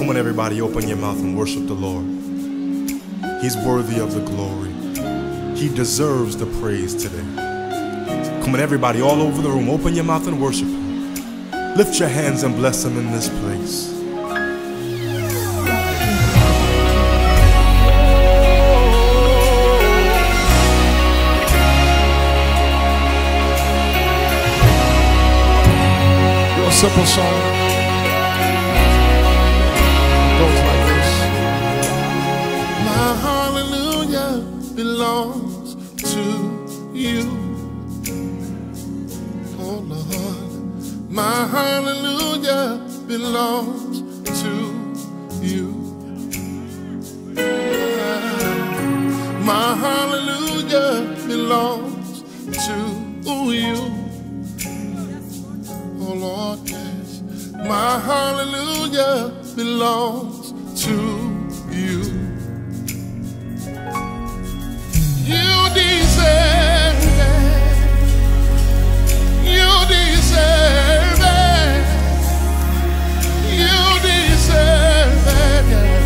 Come on, everybody, open your mouth and worship the Lord. He's worthy of the glory. He deserves the praise today. Come on, everybody, all over the room, open your mouth and worship Him. Lift your hands and bless Him in this place. Real simple song. My hallelujah belongs to you, oh Lord. My hallelujah belongs to you. My hallelujah belongs to you, oh Lord, yes. My hallelujah belongs to you. You deserve it. You deserve it. You deserve it.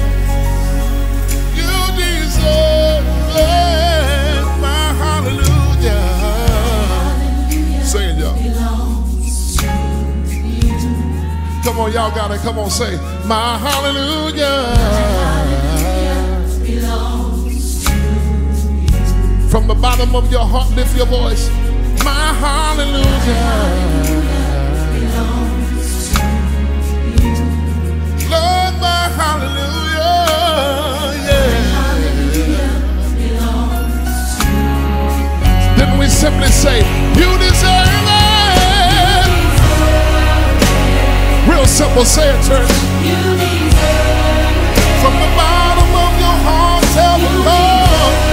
You deserve it. My hallelujah. Sing it, y'all. Come on, y'all got it. Come on, say, my hallelujah. From the bottom of your heart, lift your voice. My hallelujah belongs to you. Lord, my hallelujah, yeah. My hallelujah belongs to you. Then we simply say, you deserve it. Real simple, say it, church. You deserve it. From the bottom of your heart, tell the Lord.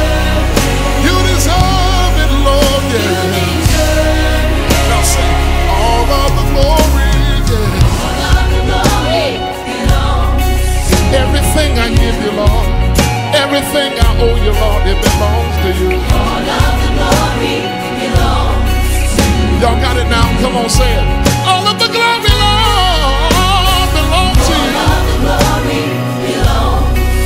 Now say, all of the glory, yeah. All of the glory belongs to you. Everything I give you, Lord, everything I owe you, Lord, it belongs to you. All of the glory belongs to you. Y'all got it now? Come on, say it. All of the glory, Lord, belongs to you. All of the glory belongs to you.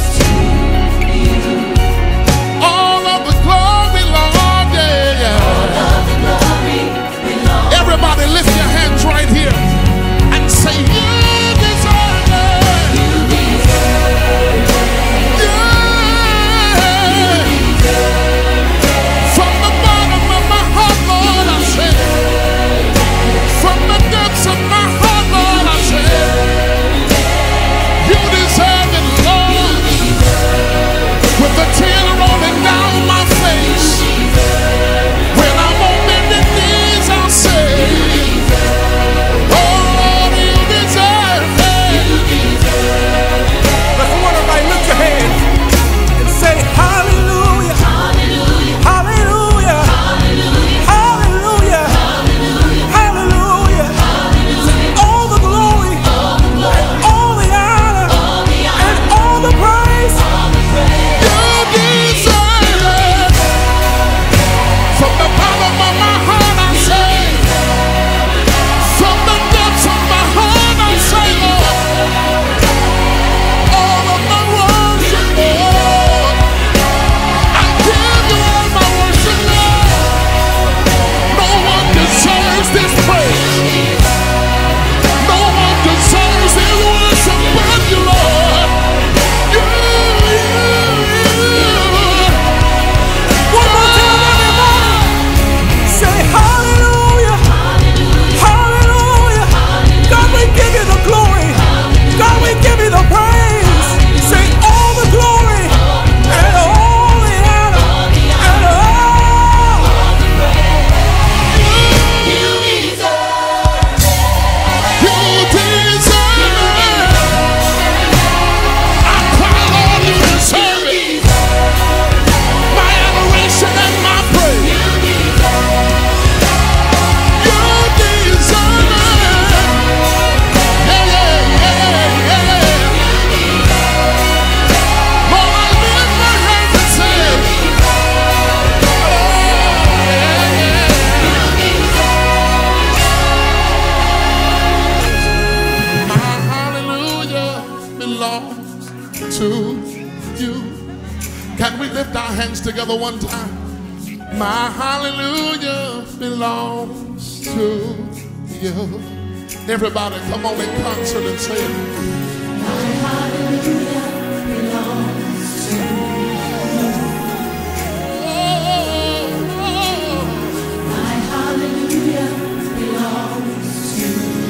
together one time. My hallelujah belongs to you. Everybody, come on in concert and say it. My hallelujah belongs to you. My hallelujah belongs to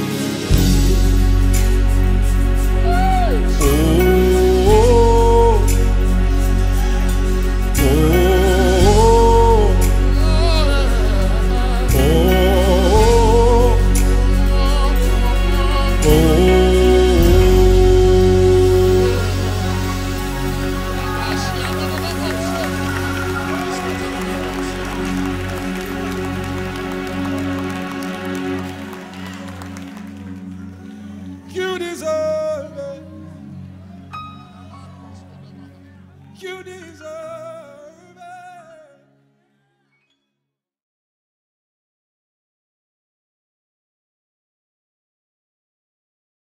You deserve it. You deserve it.